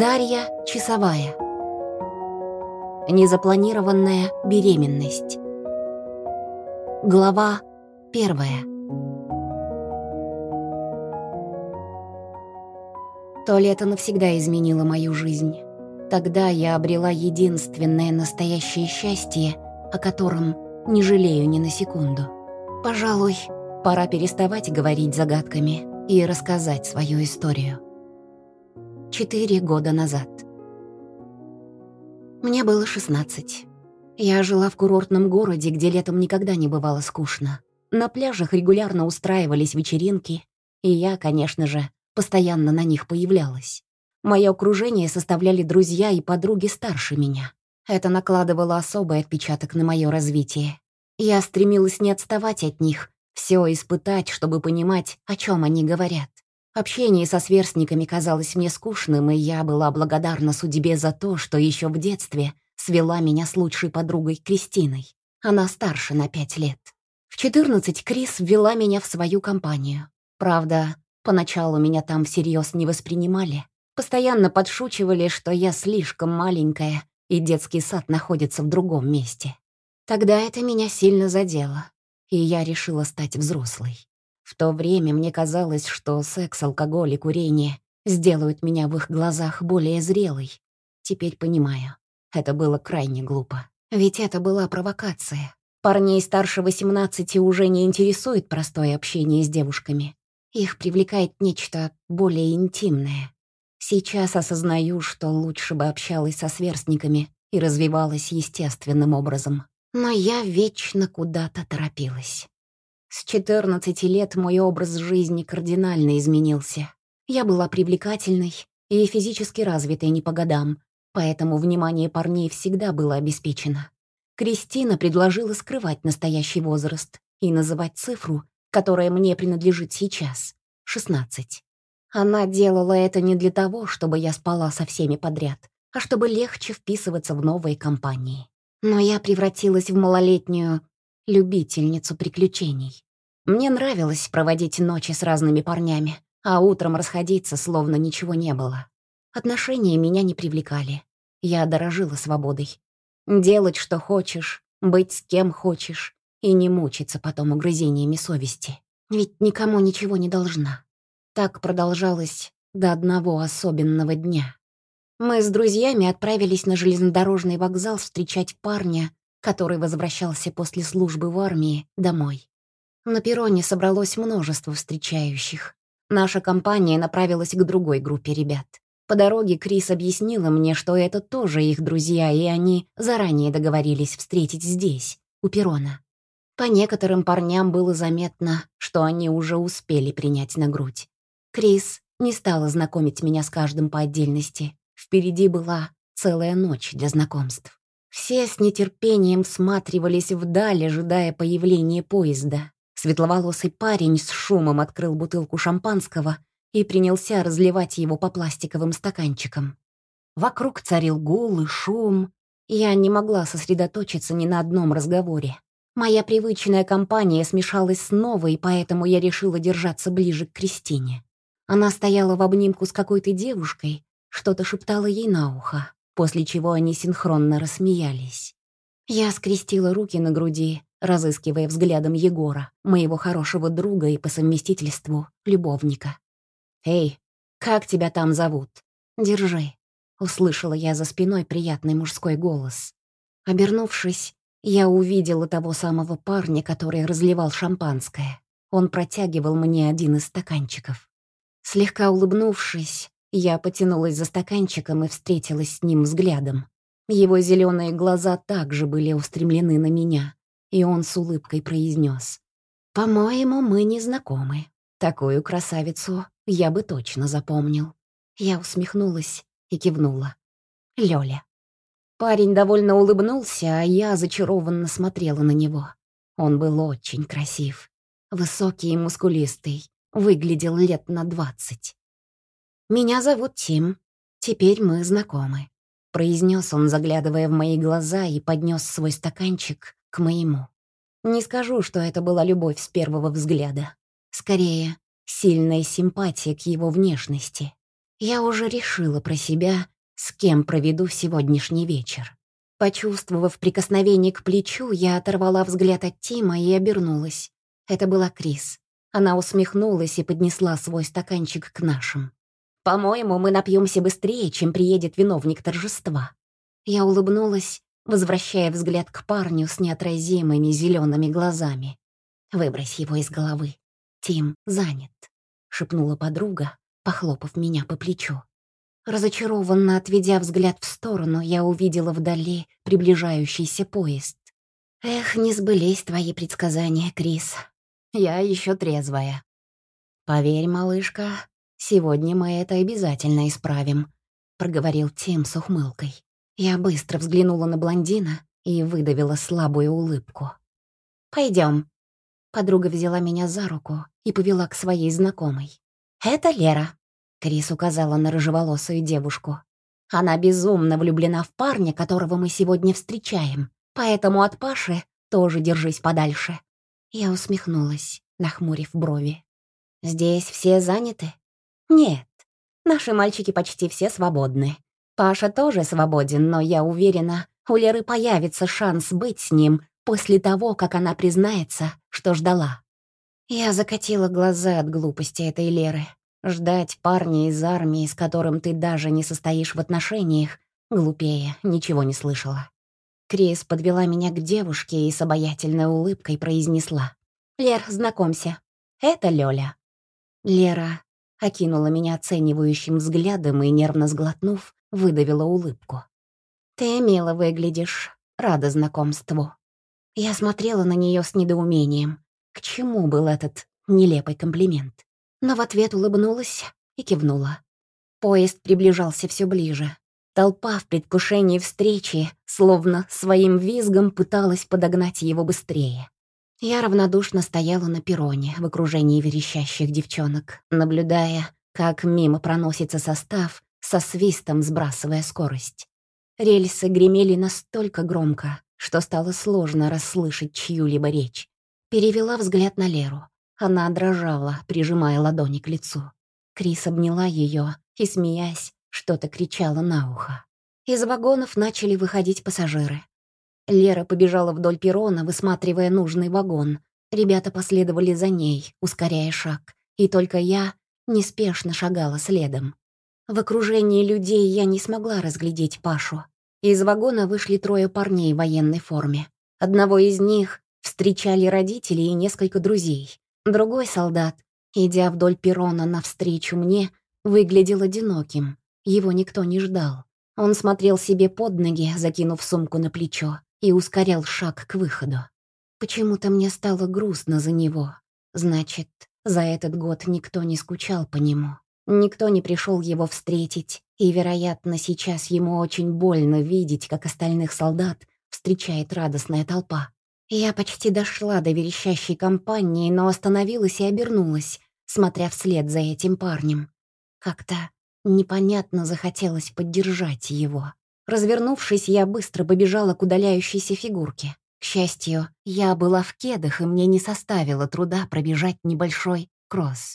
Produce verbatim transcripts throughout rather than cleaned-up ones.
Дарья Часовая. Незапланированная беременность. Глава первая. То лето навсегда изменило мою жизнь. Тогда я обрела единственное настоящее счастье, о котором не жалею ни на секунду. Пожалуй, пора переставать говорить загадками и рассказать свою историю. Четыре года назад. Мне было шестнадцать. Я жила в курортном городе, где летом никогда не бывало скучно. На пляжах регулярно устраивались вечеринки, и я, конечно же, постоянно на них появлялась. Мое окружение составляли друзья и подруги старше меня. Это накладывало особый отпечаток на мое развитие. Я стремилась не отставать от них, все испытать, чтобы понимать, о чем они говорят. Общение со сверстниками казалось мне скучным, и я была благодарна судьбе за то, что еще в детстве свела меня с лучшей подругой Кристиной. Она старше на пять лет. В четырнадцать Крис ввела меня в свою компанию. Правда, поначалу меня там всерьез не воспринимали. Постоянно подшучивали, что я слишком маленькая, и детский сад находится в другом месте. Тогда это меня сильно задело, и я решила стать взрослой. В то время мне казалось, что секс, алкоголь и курение сделают меня в их глазах более зрелой. Теперь понимаю, это было крайне глупо. Ведь это была провокация. Парней старше восемнадцати уже не интересует простое общение с девушками. Их привлекает нечто более интимное. Сейчас осознаю, что лучше бы общалась со сверстниками и развивалась естественным образом. Но я вечно куда-то торопилась. С четырнадцати лет мой образ жизни кардинально изменился. Я была привлекательной и физически развитой не по годам, поэтому внимание парней всегда было обеспечено. Кристина предложила скрывать настоящий возраст и называть цифру, которая мне принадлежит сейчас — шестнадцать. Она делала это не для того, чтобы я спала со всеми подряд, а чтобы легче вписываться в новые компании. Но я превратилась в малолетнюю любительницу приключений. Мне нравилось проводить ночи с разными парнями, а утром расходиться, словно ничего не было. Отношения меня не привлекали. Я дорожила свободой. Делать, что хочешь, быть с кем хочешь и не мучиться потом угрызениями совести. Ведь никому ничего не должна. Так продолжалось до одного особенного дня. Мы с друзьями отправились на железнодорожный вокзал встречать парня, который возвращался после службы в армии домой. На перроне собралось множество встречающих. Наша компания направилась к другой группе ребят. По дороге Крис объяснила мне, что это тоже их друзья, и они заранее договорились встретить здесь, у перрона. По некоторым парням было заметно, что они уже успели принять на грудь. Крис не стала знакомить меня с каждым по отдельности. Впереди была целая ночь для знакомств. Все с нетерпением всматривались вдаль, ожидая появления поезда. Светловолосый парень с шумом открыл бутылку шампанского и принялся разливать его по пластиковым стаканчикам. Вокруг царил гул и шум. Я не могла сосредоточиться ни на одном разговоре. Моя привычная компания смешалась с новой, поэтому я решила держаться ближе к Кристине. Она стояла в обнимку с какой-то девушкой, что-то шептала ей на ухо, после чего они синхронно рассмеялись. Я скрестила руки на груди, разыскивая взглядом Егора, моего хорошего друга и по совместительству любовника. «Эй, как тебя там зовут?» «Держи», — услышала я за спиной приятный мужской голос. Обернувшись, я увидела того самого парня, который разливал шампанское. Он протягивал мне один из стаканчиков. Слегка улыбнувшись, я потянулась за стаканчиком и встретилась с ним взглядом. Его зеленые глаза также были устремлены на меня, и он с улыбкой произнес: «По-моему, мы не знакомы. Такую красавицу я бы точно запомнил». Я усмехнулась и кивнула. «Лёля». Парень довольно улыбнулся, а я зачарованно смотрела на него. Он был очень красив. Высокий и мускулистый, выглядел лет на двадцать. «Меня зовут Тим. Теперь мы знакомы», — произнес он, заглядывая в мои глаза, и поднес свой стаканчик к моему. Не скажу, что это была любовь с первого взгляда. Скорее, сильная симпатия к его внешности. Я уже решила про себя, с кем проведу сегодняшний вечер. Почувствовав прикосновение к плечу, я оторвала взгляд от Тима и обернулась. Это была Крис. Она усмехнулась и поднесла свой стаканчик к нашим. «По-моему, мы напьемся быстрее, чем приедет виновник торжества». Я улыбнулась, возвращая взгляд к парню с неотразимыми зелеными глазами. «Выбрось его из головы. Тим занят», — шепнула подруга, похлопав меня по плечу. Разочарованно отведя взгляд в сторону, я увидела вдали приближающийся поезд. «Эх, не сбылись твои предсказания, Крис. Я еще трезвая». «Поверь, малышка, сегодня мы это обязательно исправим», — проговорил Тим с ухмылкой. Я быстро взглянула на блондина и выдавила слабую улыбку. «Пойдем». Подруга взяла меня за руку и повела к своей знакомой. «Это Лера», — Крис указала на рыжеволосую девушку. «Она безумно влюблена в парня, которого мы сегодня встречаем, поэтому от Паши тоже держись подальше». Я усмехнулась, нахмурив брови. «Здесь все заняты?» «Нет, наши мальчики почти все свободны. Паша тоже свободен, но я уверена, у Леры появится шанс быть с ним после того, как она признается, что ждала». Я закатила глаза от глупости этой Леры. Ждать парня из армии, с которым ты даже не состоишь в отношениях, глупее, ничего не слышала. Крис подвела меня к девушке и с обаятельной улыбкой произнесла: «Лер, знакомься, это Лёля». Лера окинула меня оценивающим взглядом и, нервно сглотнув, выдавила улыбку. «Ты мило выглядишь, рада знакомству». Я смотрела на нее с недоумением. К чему был этот нелепый комплимент? Но в ответ улыбнулась и кивнула. Поезд приближался все ближе. Толпа в предвкушении встречи, словно своим визгом, пыталась подогнать его быстрее. Я равнодушно стояла на перроне в окружении верещащих девчонок, наблюдая, как мимо проносится состав, со свистом сбрасывая скорость. Рельсы гремели настолько громко, что стало сложно расслышать чью-либо речь. Перевела взгляд на Леру. Она дрожала, прижимая ладони к лицу. Крис обняла ее и, смеясь, что-то кричала на ухо. Из вагонов начали выходить пассажиры. Лера побежала вдоль перрона, высматривая нужный вагон. Ребята последовали за ней, ускоряя шаг, и только я неспешно шагала следом. В окружении людей я не смогла разглядеть Пашу. Из вагона вышли трое парней в военной форме. Одного из них встречали родители и несколько друзей. Другой солдат, идя вдоль перрона навстречу мне, выглядел одиноким. Его никто не ждал. Он смотрел себе под ноги, закинув сумку на плечо, и ускорял шаг к выходу. Почему-то мне стало грустно за него. Значит, за этот год никто не скучал по нему. Никто не пришел его встретить, и, вероятно, сейчас ему очень больно видеть, как остальных солдат встречает радостная толпа. Я почти дошла до верещащей компании, но остановилась и обернулась, смотря вслед за этим парнем. Как-то непонятно захотелось поддержать его. Развернувшись, я быстро побежала к удаляющейся фигурке. К счастью, я была в кедах, и мне не составило труда пробежать небольшой кросс.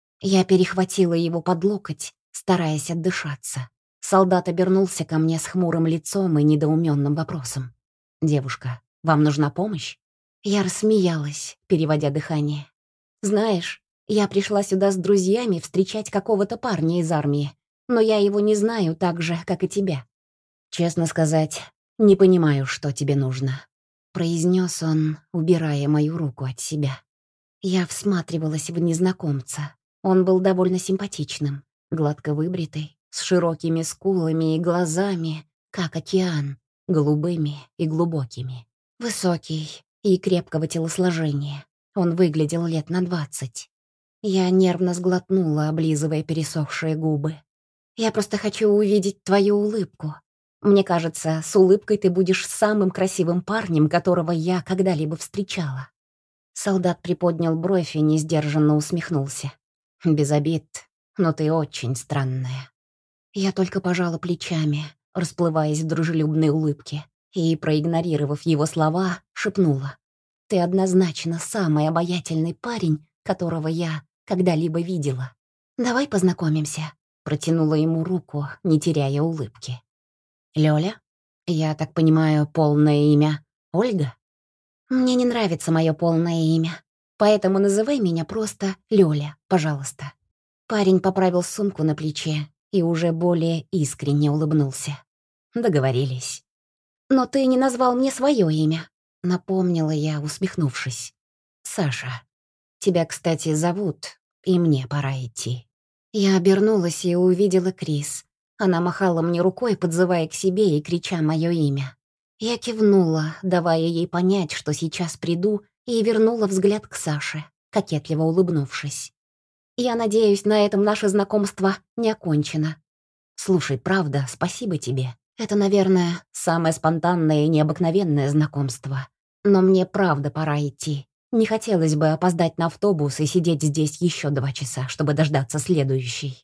Я перехватила его под локоть, стараясь отдышаться. Солдат обернулся ко мне с хмурым лицом и недоуменным вопросом. «Девушка, вам нужна помощь?» Я рассмеялась, переводя дыхание. «Знаешь, я пришла сюда с друзьями встречать какого-то парня из армии, но я его не знаю так же, как и тебя». «Честно сказать, не понимаю, что тебе нужно», — произнес он, убирая мою руку от себя. Я всматривалась в незнакомца. Он был довольно симпатичным, гладко выбритый, с широкими скулами и глазами, как океан, голубыми и глубокими. Высокий и крепкого телосложения. Он выглядел лет на двадцать. Я нервно сглотнула, облизывая пересохшие губы. «Я просто хочу увидеть твою улыбку. Мне кажется, с улыбкой ты будешь самым красивым парнем, которого я когда-либо встречала». Солдат приподнял бровь и несдержанно усмехнулся. «Без обид, но ты очень странная». Я только пожала плечами, расплываясь в дружелюбной улыбке, и, проигнорировав его слова, шепнула: «Ты однозначно самый обаятельный парень, которого я когда-либо видела. Давай познакомимся», — протянула ему руку, не теряя улыбки. «Лёля? Я так понимаю, полное имя Ольга?» «Мне не нравится мое полное имя, поэтому называй меня просто Лёля, пожалуйста». Парень поправил сумку на плече и уже более искренне улыбнулся. Договорились. «Но ты не назвал мне свое имя», — напомнила я, усмехнувшись. «Саша. Тебя, кстати, зовут, и мне пора идти». Я обернулась и увидела Крис. Она махала мне рукой, подзывая к себе и крича мое имя. Я кивнула, давая ей понять, что сейчас приду, и вернула взгляд к Саше, кокетливо улыбнувшись. «Я надеюсь, на этом наше знакомство не окончено. Слушай, правда, спасибо тебе. Это, наверное, самое спонтанное и необыкновенное знакомство. Но мне правда пора идти. Не хотелось бы опоздать на автобус и сидеть здесь еще два часа, чтобы дождаться следующий.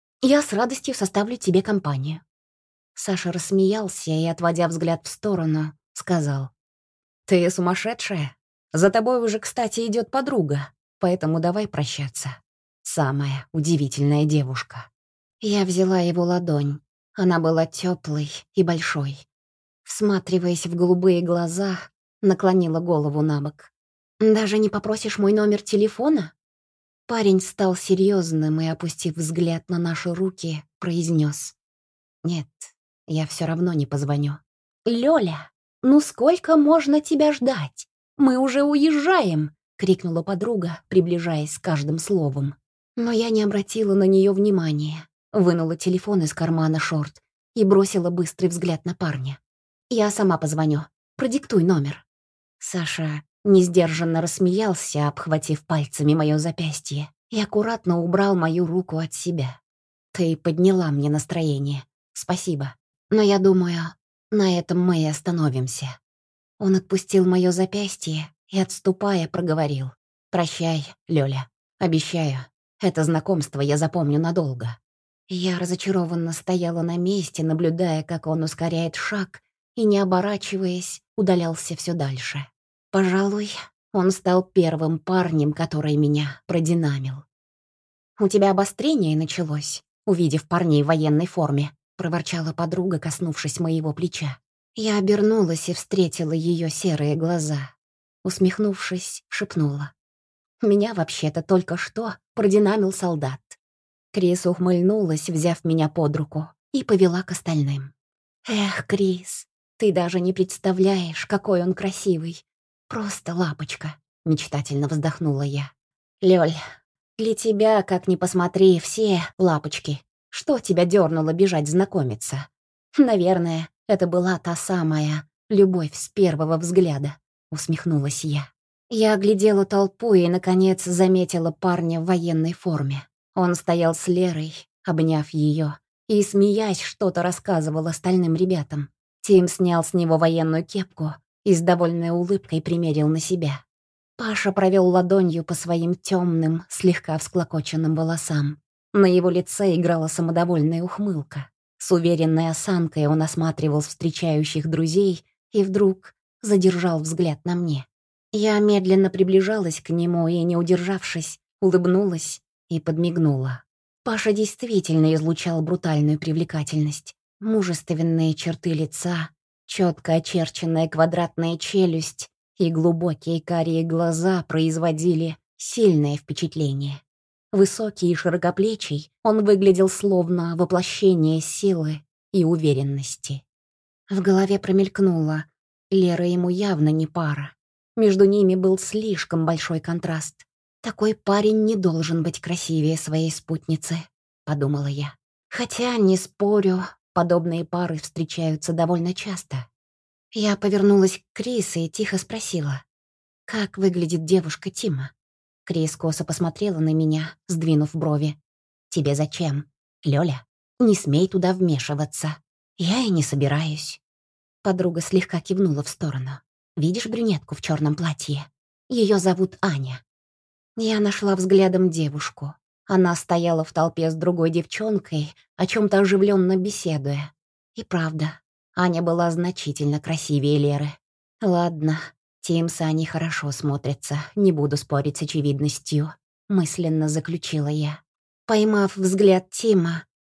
Я с радостью составлю тебе компанию». Саша рассмеялся и, отводя взгляд в сторону, сказал: «Ты сумасшедшая? За тобой уже, кстати, идет подруга, поэтому давай прощаться. Самая удивительная девушка». Я взяла его ладонь. Она была теплой и большой. Всматриваясь в голубые глаза, наклонила голову на бок. «Даже не попросишь мой номер телефона?» Парень стал серьезным и, опустив взгляд на наши руки, произнес: «Нет, я все равно не позвоню». «Лёля, ну сколько можно тебя ждать? Мы уже уезжаем!» — крикнула подруга, приближаясь с каждым словом. Но я не обратила на нее внимания, вынула телефон из кармана шорт и бросила быстрый взгляд на парня. «Я сама позвоню. Продиктуй номер». Саша несдержанно рассмеялся, обхватив пальцами мое запястье, и аккуратно убрал мою руку от себя. «Ты подняла мне настроение. Спасибо. Но я думаю, на этом мы и остановимся». Он отпустил мое запястье и, отступая, проговорил: «Прощай, Лёля. Обещаю, это знакомство я запомню надолго». Я разочарованно стояла на месте, наблюдая, как он ускоряет шаг и, не оборачиваясь, удалялся все дальше. Пожалуй, он стал первым парнем, который меня продинамил. «У тебя обострение началось, увидев парней в военной форме», — проворчала подруга, коснувшись моего плеча. Я обернулась и встретила ее серые глаза. Усмехнувшись, шепнула: «Меня вообще-то только что продинамил солдат». Крис ухмыльнулась, взяв меня под руку, и повела к остальным. «Эх, Крис, ты даже не представляешь, какой он красивый. Просто лапочка», — мечтательно вздохнула я. «Лёль, для тебя, как ни посмотри, все лапочки. Что тебя дёрнуло бежать знакомиться? Наверное, это была та самая любовь с первого взгляда», — усмехнулась я. Я оглядела толпу и, наконец, заметила парня в военной форме. Он стоял с Лерой, обняв ее, и, смеясь, что-то рассказывал остальным ребятам. Тим снял с него военную кепку и с довольной улыбкой примерил на себя. Паша провел ладонью по своим темным, слегка всклокоченным волосам. На его лице играла самодовольная ухмылка. С уверенной осанкой он осматривал встречающих друзей и вдруг задержал взгляд на мне. Я медленно приближалась к нему и, не удержавшись, улыбнулась и подмигнула. Паша действительно излучал брутальную привлекательность. Мужественные черты лица, четко очерченная квадратная челюсть и глубокие карие глаза производили сильное впечатление. Высокий и широкоплечий, он выглядел словно воплощение силы и уверенности. В голове промелькнуло: Лера ему явно не пара. Между ними был слишком большой контраст. «Такой парень не должен быть красивее своей спутницы», — подумала я. Хотя, не спорю, подобные пары встречаются довольно часто. Я повернулась к Крис и тихо спросила: «Как выглядит девушка Тима?» Крис косо посмотрела на меня, сдвинув брови. «Тебе зачем? Лёля, не смей туда вмешиваться. Я и не собираюсь». Подруга слегка кивнула в сторону. «Видишь брюнетку в черном платье? Ее зовут Аня». Я нашла взглядом девушку. Она стояла в толпе с другой девчонкой, о чем-то оживленно беседуя. И правда, Аня была значительно красивее Леры. Ладно, Тим с Аней хорошо смотрятся, не буду спорить с очевидностью, мысленно заключила я. Поймав взгляд Тима,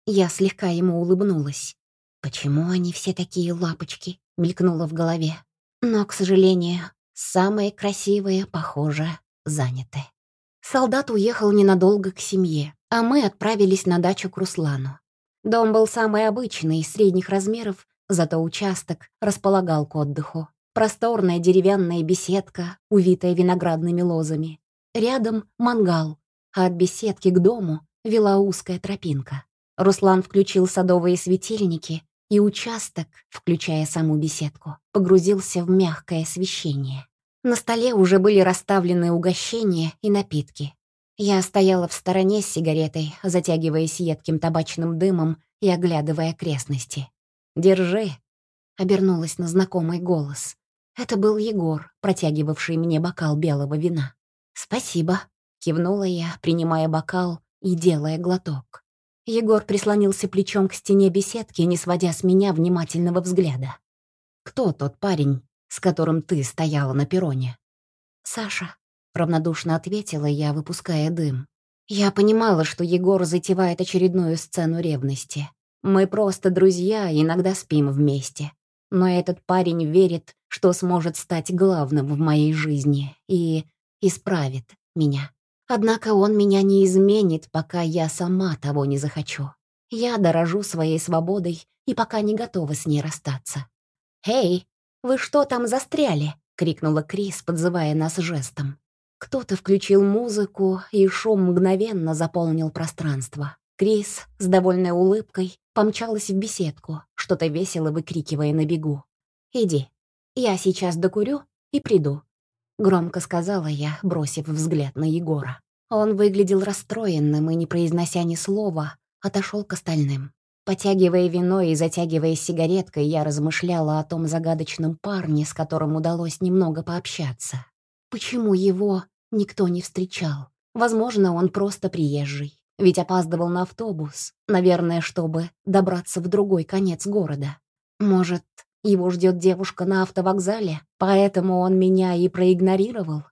Я слегка ему улыбнулась. «Почему они все такие лапочки?» — мелькнуло в голове. Но, к сожалению, самые красивые, похоже, заняты. Солдат уехал ненадолго к семье, а мы отправились на дачу к Руслану. Дом был самый обычный, средних размеров, зато участок располагал к отдыху. Просторная деревянная беседка, увитая виноградными лозами. Рядом мангал, а от беседки к дому вела узкая тропинка. Руслан включил садовые светильники, и участок, включая саму беседку, погрузился в мягкое освещение. На столе уже были расставлены угощения и напитки. Я стояла в стороне с сигаретой, затягиваясь едким табачным дымом и оглядывая окрестности. «Держи», — обернулась на знакомый голос. Это был Егор, протягивавший мне бокал белого вина. «Спасибо», — кивнула я, принимая бокал и делая глоток. Егор прислонился плечом к стене беседки, не сводя с меня внимательного взгляда. «Кто тот парень, с которым ты стояла на перроне?» «Саша», — равнодушно ответила я, выпуская дым. Я понимала, что Егор затевает очередную сцену ревности. Мы просто друзья, иногда спим вместе. Но этот парень верит, что сможет стать главным в моей жизни и исправит меня. Однако он меня не изменит, пока я сама того не захочу. Я дорожу своей свободой и пока не готова с ней расстаться. «Эй, вы что там застряли?» — крикнула Крис, подзывая нас жестом. Кто-то включил музыку, и шум мгновенно заполнил пространство. Крис с довольной улыбкой помчалась в беседку, что-то весело выкрикивая на бегу. «Иди, я сейчас докурю и приду», — громко сказала я, бросив взгляд на Егора. Он выглядел расстроенным и, не произнося ни слова, отошел к остальным. Потягивая вино и затягивая сигареткой, я размышляла о том загадочном парне, с которым удалось немного пообщаться. Почему его никто не встречал? Возможно, он просто приезжий, ведь опаздывал на автобус, наверное, чтобы добраться в другой конец города. Может, его ждет девушка на автовокзале, поэтому он меня и проигнорировал?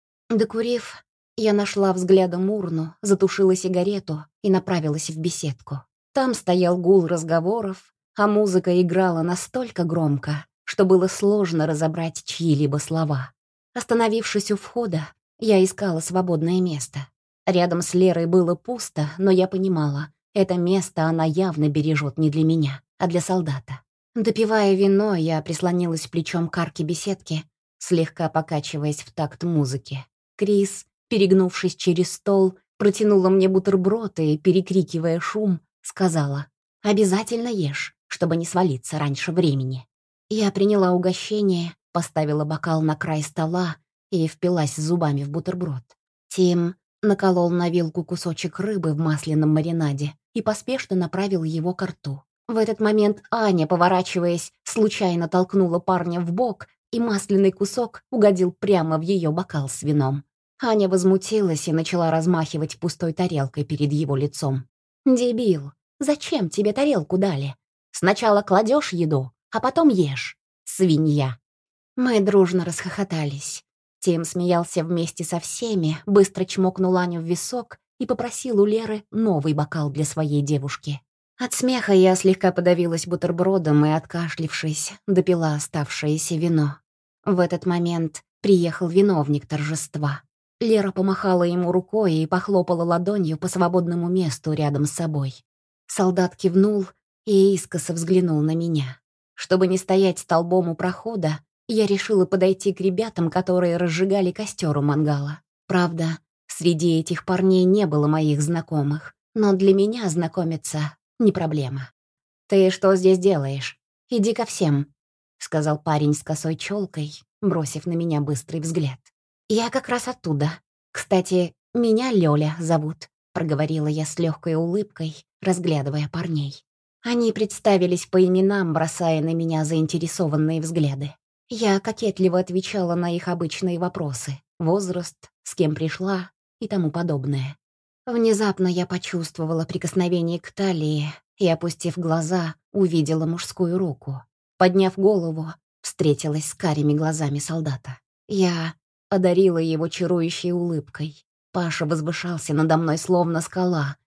Докурив, я нашла взглядом урну, затушила сигарету и направилась в беседку. Там стоял гул разговоров, а музыка играла настолько громко, что было сложно разобрать чьи-либо слова. Остановившись у входа, я искала свободное место. Рядом с Лерой было пусто, но я понимала, это место она явно бережет не для меня, а для солдата. Допивая вино, я прислонилась плечом к арке беседки, слегка покачиваясь в такт музыки. Крис, перегнувшись через стол, протянула мне бутерброд и, перекрикивая шум, сказала: «Обязательно ешь, чтобы не свалиться раньше времени». Я приняла угощение, поставила бокал на край стола и впилась зубами в бутерброд. Тим наколол на вилку кусочек рыбы в масляном маринаде и поспешно направил его ко рту. В этот момент Аня, поворачиваясь, случайно толкнула парня в бок, и масляный кусок угодил прямо в ее бокал с вином. Аня возмутилась и начала размахивать пустой тарелкой перед его лицом. «Дебил, зачем тебе тарелку дали? Сначала кладешь еду, а потом ешь. Свинья». Мы дружно расхохотались. Тим смеялся вместе со всеми, быстро чмокнул Аню в висок и попросил у Леры новый бокал для своей девушки. От смеха я слегка подавилась бутербродом и, откашлившись, допила оставшееся вино. В этот момент приехал виновник торжества. Лера помахала ему рукой и похлопала ладонью по свободному месту рядом с собой. Солдат кивнул и искоса взглянул на меня. Чтобы не стоять столбом у прохода, я решила подойти к ребятам, которые разжигали костер у мангала. Правда, среди этих парней не было моих знакомых, но для меня знакомиться не проблема. «Ты что здесь делаешь? Иди ко всем», — сказал парень с косой челкой, бросив на меня быстрый взгляд. «Я как раз оттуда. Кстати, меня Лёля зовут», — проговорила я с легкой улыбкой, разглядывая парней. Они представились по именам, бросая на меня заинтересованные взгляды. Я кокетливо отвечала на их обычные вопросы: возраст, с кем пришла и тому подобное. Внезапно я почувствовала прикосновение к талии и, опустив глаза, увидела мужскую руку. Подняв голову, встретилась с карими глазами солдата. Я одарила его чарующей улыбкой. Паша возвышался надо мной словно скала,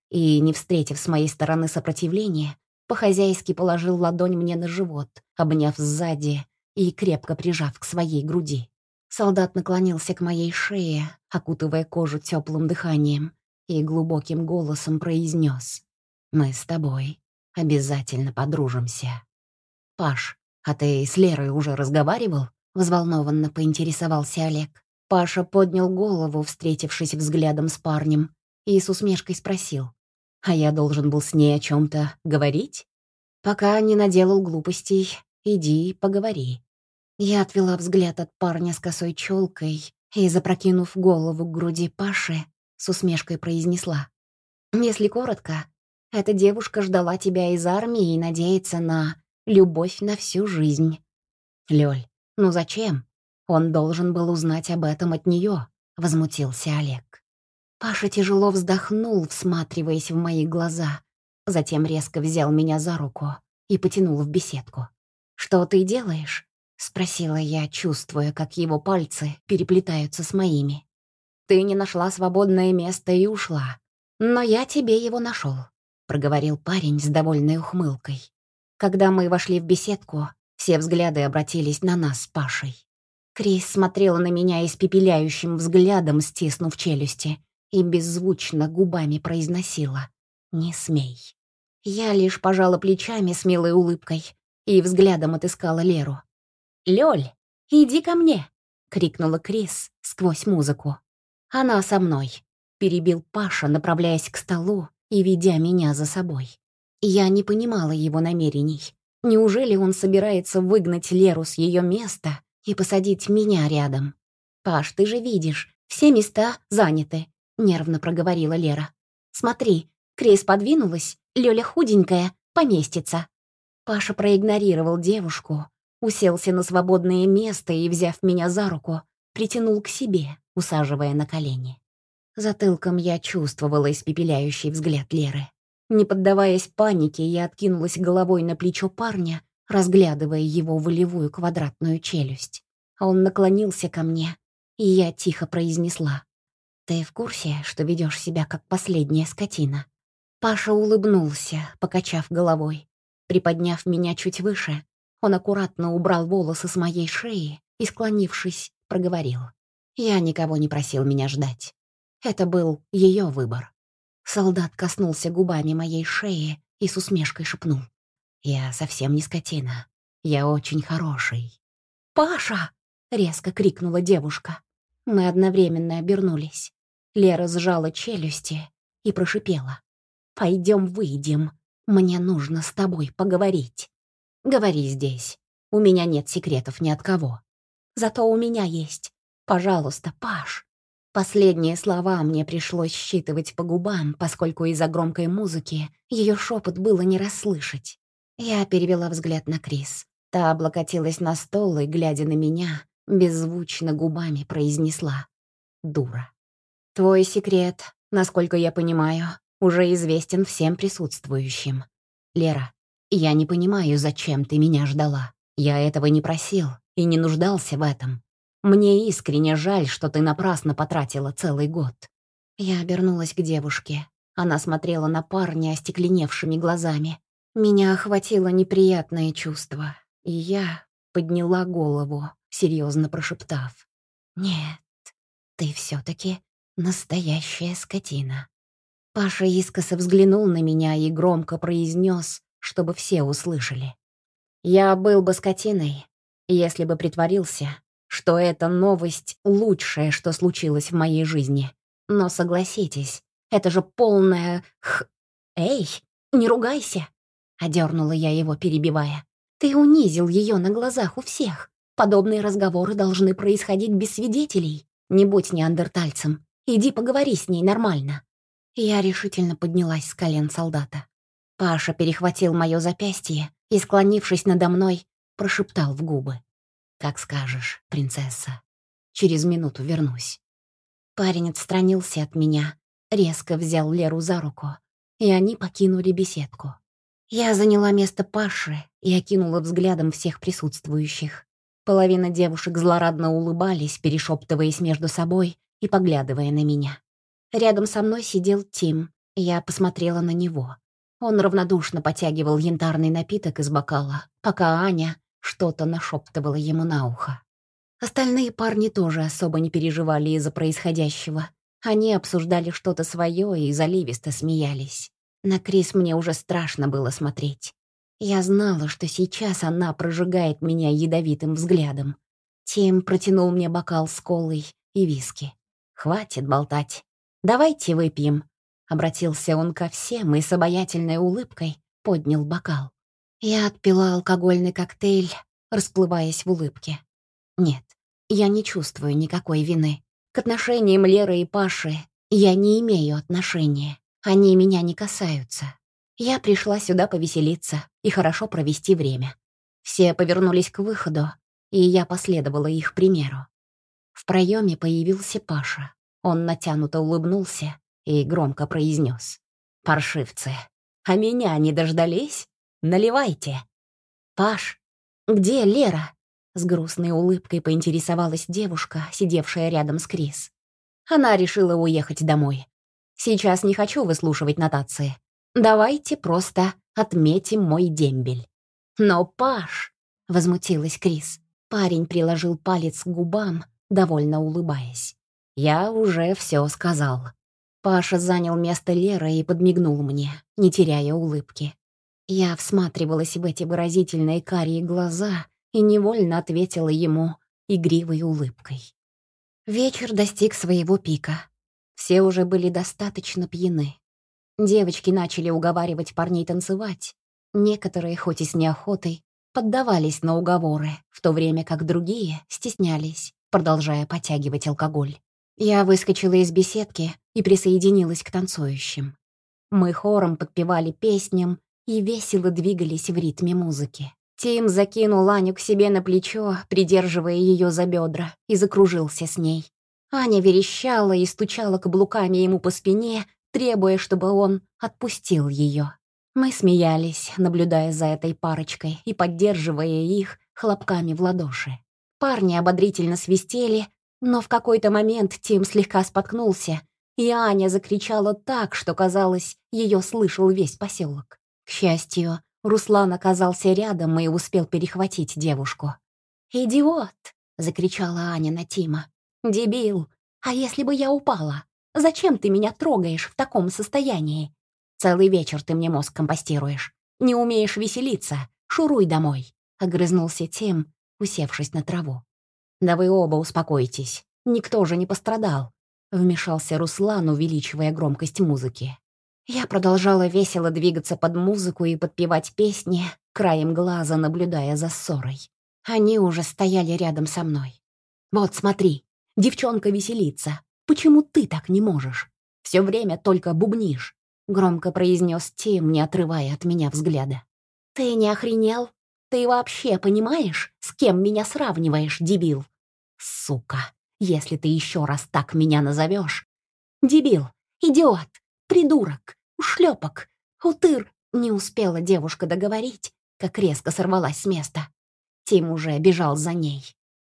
и, не встретив с моей стороны сопротивления, по-хозяйски положил ладонь мне на живот, обняв сзади и крепко прижав к своей груди. Солдат наклонился к моей шее, окутывая кожу теплым дыханием, и глубоким голосом произнес: «Мы с тобой обязательно подружимся». «Паш, а ты с Лерой уже разговаривал?» — взволнованно поинтересовался Олег. Паша поднял голову, встретившись взглядом с парнем, и с усмешкой спросил: «А я должен был с ней о чем-то говорить?» «Пока не наделал глупостей, иди поговори». Я отвела взгляд от парня с косой челкой и, запрокинув голову к груди Паши, с усмешкой произнесла: «Если коротко, эта девушка ждала тебя из армии и надеется на любовь на всю жизнь». «Лёль, ну зачем? Он должен был узнать об этом от нее», — возмутился Олег. Паша тяжело вздохнул, всматриваясь в мои глаза, затем резко взял меня за руку и потянул в беседку. «Что ты делаешь?» — спросила я, чувствуя, как его пальцы переплетаются с моими. «Ты не нашла свободное место и ушла. Но я тебе его нашел», — проговорил парень с довольной ухмылкой. Когда мы вошли в беседку, все взгляды обратились на нас с Пашей. Крис смотрела на меня испепеляющим взглядом, стиснув челюсти, и беззвучно губами произносила: «Не смей». Я лишь пожала плечами с милой улыбкой и взглядом отыскала Леру. «Лёль, иди ко мне!» — крикнула Крис сквозь музыку. «Она со мной», — перебил Паша, направляясь к столу и ведя меня за собой. Я не понимала его намерений. Неужели он собирается выгнать Леру с ее места и посадить меня рядом? «Паш, ты же видишь, все места заняты», — нервно проговорила Лера. «Смотри, Крис подвинулась, Лёля худенькая, поместится». Паша проигнорировал девушку, уселся на свободное место и, взяв меня за руку, притянул к себе, усаживая на колени. Затылком я чувствовала испепеляющий взгляд Леры. Не поддаваясь панике, я откинулась головой на плечо парня, разглядывая его волевую квадратную челюсть. Он наклонился ко мне, и я тихо произнесла: «Ты в курсе, что ведешь себя как последняя скотина?» Паша улыбнулся, покачав головой. Приподняв меня чуть выше, он аккуратно убрал волосы с моей шеи и, склонившись, проговорил: «Я никого не просил меня ждать. Это был ее выбор». Солдат коснулся губами моей шеи и с усмешкой шепнул: «Я совсем не скотина. Я очень хороший». «Паша!» — резко крикнула девушка. Мы одновременно обернулись. Лера сжала челюсти и прошипела: «Пойдем выйдем. Мне нужно с тобой поговорить». «Говори здесь. У меня нет секретов ни от кого». «Зато у меня есть. Пожалуйста, Паш». Последние слова мне пришлось считывать по губам, поскольку из-за громкой музыки ее шепот было не расслышать. Я перевела взгляд на Крис. Та облокотилась на стол и, глядя на меня, беззвучно губами произнесла: «Дура». «Твой секрет, насколько я понимаю, уже известен всем присутствующим. Лера, я не понимаю, зачем ты меня ждала. Я этого не просил и не нуждался в этом. Мне искренне жаль, что ты напрасно потратила целый год». Я обернулась к девушке. Она смотрела на парня остекленевшими глазами. Меня охватило неприятное чувство, и я подняла голову, серьезно прошептав: «Нет, ты все-таки настоящая скотина». Паша искоса взглянул на меня и громко произнес, чтобы все услышали: «Я был бы скотиной, если бы притворился, что эта новость лучшее, что случилось в моей жизни. Но согласитесь, это же полная х... Эй, не ругайся!» — одернула я его, перебивая. «Ты унизил ее на глазах у всех. Подобные разговоры должны происходить без свидетелей. Не будь неандертальцем. Иди поговори с ней нормально». Я решительно поднялась с колен солдата. Паша перехватил мое запястье и, склонившись надо мной, прошептал в губы: «Как скажешь, принцесса. Через минуту вернусь». Парень отстранился от меня, резко взял Леру за руку, и они покинули беседку. Я заняла место Паши и окинула взглядом всех присутствующих. Половина девушек злорадно улыбались, перешептываясь между собой и поглядывая на меня. Рядом со мной сидел Тим Я посмотрела на него. Он равнодушно потягивал янтарный напиток из бокала, пока Аня что-то нашептывала ему на ухо. Остальные парни тоже особо не переживали из-за происходящего. Они обсуждали что-то свое и заливисто смеялись. На Крис мне уже страшно было смотреть. Я знала, что сейчас она прожигает меня ядовитым взглядом. Тим протянул мне бокал с колой и виски. «Хватит болтать. Давайте выпьем». Обратился он ко всем и с обаятельной улыбкой поднял бокал. Я отпила алкогольный коктейль, расплываясь в улыбке. Нет, я не чувствую никакой вины. К отношениям Леры и Паши я не имею отношения. Они меня не касаются. Я пришла сюда повеселиться и хорошо провести время. Все повернулись к выходу, и я последовала их примеру. В проеме появился Паша. Он натянуто улыбнулся и громко произнес: «Паршивцы, а меня не дождались? Наливайте!» «Паш, где Лера?» С грустной улыбкой поинтересовалась девушка, сидевшая рядом с Крис. Она решила уехать домой. Сейчас не хочу выслушивать нотации. Давайте просто отметим мой дембель. «Но, Паш!» — возмутилась Крис. Парень приложил палец к губам, довольно улыбаясь. «Я уже все сказал». Паша занял место Леры и подмигнул мне, не теряя улыбки. Я всматривалась в эти выразительные карие глаза и невольно ответила ему игривой улыбкой. Вечер достиг своего пика. Все уже были достаточно пьяны. Девочки начали уговаривать парней танцевать. Некоторые, хоть и с неохотой, поддавались на уговоры, в то время как другие стеснялись, продолжая потягивать алкоголь. Я выскочила из беседки и присоединилась к танцующим. Мы хором подпевали песням и весело двигались в ритме музыки. Тим закинул Аню к себе на плечо, придерживая ее за бедра, и закружился с ней. Аня верещала и стучала каблуками ему по спине, требуя, чтобы он отпустил ее. Мы смеялись, наблюдая за этой парочкой и поддерживая их хлопками в ладоши. Парни ободрительно свистели, но в какой-то момент Тим слегка споткнулся, и Аня закричала так, что, казалось, ее слышал весь поселок. К счастью, Руслан оказался рядом и успел перехватить девушку. «Идиот!» — закричала Аня на Тима. «Дебил! А если бы я упала? Зачем ты меня трогаешь в таком состоянии? Целый вечер ты мне мозг компостируешь. Не умеешь веселиться. Шуруй домой!» — огрызнулся Тим, усевшись на траву. «Да вы оба успокойтесь. Никто же не пострадал», — вмешался Руслан, увеличивая громкость музыки. Я продолжала весело двигаться под музыку и подпевать песни, краем глаза наблюдая за ссорой. Они уже стояли рядом со мной. «Вот смотри, девчонка веселится. Почему ты так не можешь? Все время только бубнишь», — громко произнес Тим, не отрывая от меня взгляда. «Ты не охренел? Ты вообще понимаешь, с кем меня сравниваешь, дебил? Сука, если ты еще раз так меня назовешь. Дебил, идиот, придурок, ушлепок, утыр!» Не успела девушка договорить, как резко сорвалась с места. Тим уже бежал за ней.